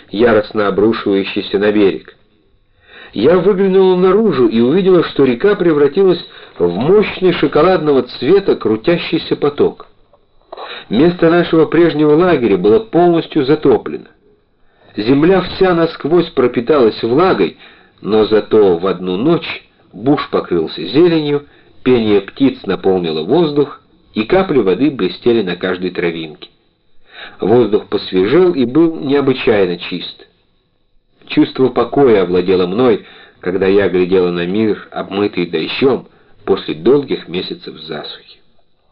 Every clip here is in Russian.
яростно обрушивающийся на берег. Я выглянула наружу и увидела, что река превратилась в мощный шоколадного цвета крутящийся поток. Место нашего прежнего лагеря было полностью затоплено. Земля вся насквозь пропиталась влагой, но зато в одну ночь буш покрылся зеленью, пение птиц наполнило воздух, и капли воды блестели на каждой травинке. Воздух посвежел и был необычайно чист. Чувство покоя овладело мной, когда я глядела на мир, обмытый дождем, после долгих месяцев засухи.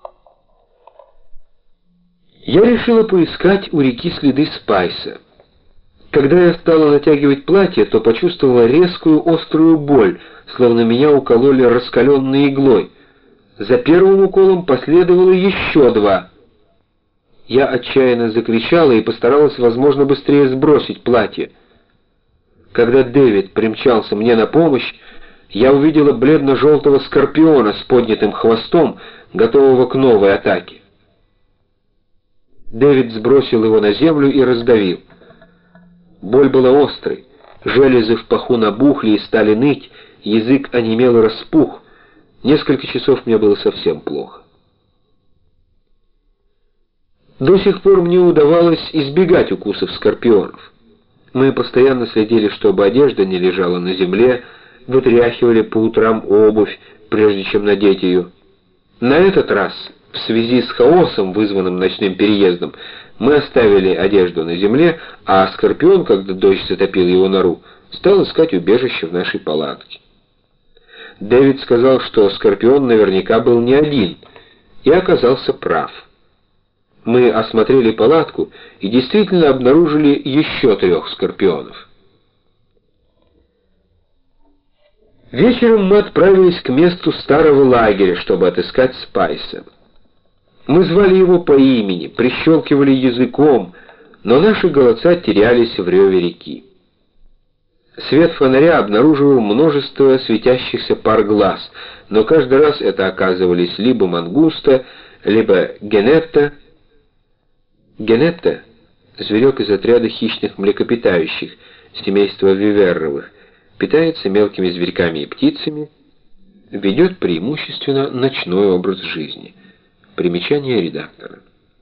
Я решила поискать у реки следы Спайса. Когда я стала натягивать платье, то почувствовала резкую острую боль, словно меня укололи раскаленной иглой. За первым уколом последовало еще два. Я отчаянно закричала и постаралась, возможно, быстрее сбросить платье. Когда Дэвид примчался мне на помощь, я увидела бледно-желтого скорпиона с поднятым хвостом, готового к новой атаке. Дэвид сбросил его на землю и раздавил. Боль была острой, железы в паху набухли и стали ныть, язык онемел и распух. Несколько часов мне было совсем плохо. До сих пор мне удавалось избегать укусов скорпионов. Мы постоянно следили, чтобы одежда не лежала на земле, вытряхивали по утрам обувь, прежде чем надеть ее. На этот раз, в связи с хаосом, вызванным ночным переездом, мы оставили одежду на земле, а скорпион, когда дождь затопил его нору, стал искать убежище в нашей палатке. Дэвид сказал, что скорпион наверняка был не один, и оказался прав. Мы осмотрели палатку и действительно обнаружили еще 3 скорпионов. Вечером мы отправились к месту старого лагеря, чтобы отыскать Спайса. Мы звали его по имени, прищелкивали языком, но наши голоса терялись в реве реки. Свет фонаря обнаруживал множество светящихся пар глаз, но каждый раз это оказывались либо мангуста, либо генетта. Генетта — зверек из отряда хищных млекопитающих, семейства виверровых, питается мелкими зверьками и птицами, ведет преимущественно ночной образ жизни. Примечание редактора.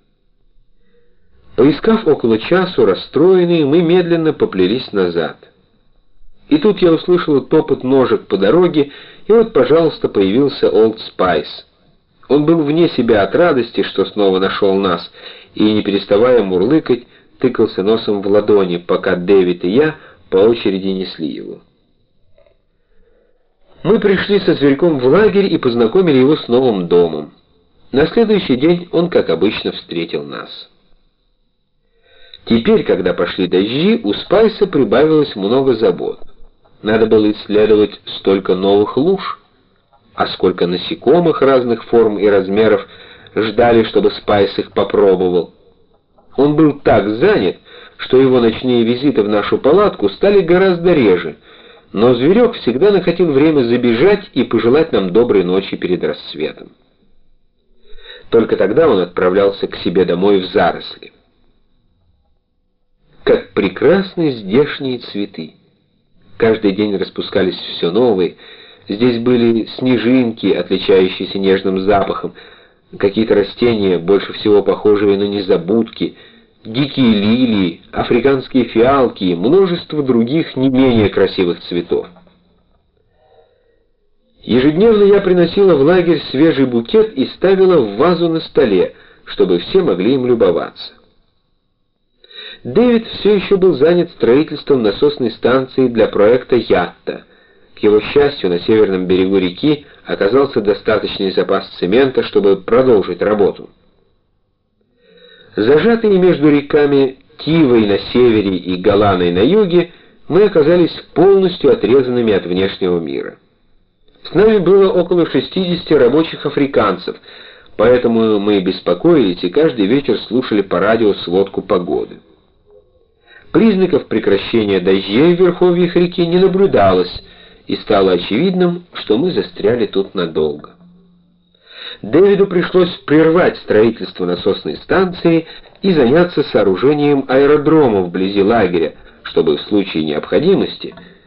Поискав около часу, расстроенные, мы медленно поплелись назад. И тут я услышал топот ножек по дороге, и вот, пожалуйста, появился Олд Спайс. Он был вне себя от радости, что снова нашел нас, и, не переставая мурлыкать, тыкался носом в ладони, пока Дэвид и я по очереди несли его. Мы пришли со зверьком в лагерь и познакомили его с новым домом. На следующий день он, как обычно, встретил нас. Теперь, когда пошли дожди, у Спайса прибавилось много забот. Надо было исследовать столько новых луж, а сколько насекомых разных форм и размеров ждали, чтобы Спайс их попробовал. Он был так занят, что его ночные визиты в нашу палатку стали гораздо реже, но зверек всегда находил время забежать и пожелать нам доброй ночи перед рассветом. Только тогда он отправлялся к себе домой в заросли. Как прекрасны здешние цветы! Каждый день распускались все новые. Здесь были снежинки, отличающиеся нежным запахом, какие-то растения, больше всего похожие на незабудки, дикие лилии, африканские фиалки и множество других не менее красивых цветов. Ежедневно я приносила в лагерь свежий букет и ставила в вазу на столе, чтобы все могли им любоваться. Дэвид все еще был занят строительством насосной станции для проекта Ятта. К его счастью, на северном берегу реки оказался достаточный запас цемента, чтобы продолжить работу. Зажатые между реками Тивой на севере и Галаной на юге, мы оказались полностью отрезанными от внешнего мира. С нами было около 60 рабочих африканцев, поэтому мы беспокоились и каждый вечер слушали по радио сводку погоды. Признаков прекращения дождей в верховьях реки не наблюдалось, и стало очевидным, что мы застряли тут надолго. Дэвиду пришлось прервать строительство насосной станции и заняться сооружением аэродрома вблизи лагеря, чтобы в случае необходимости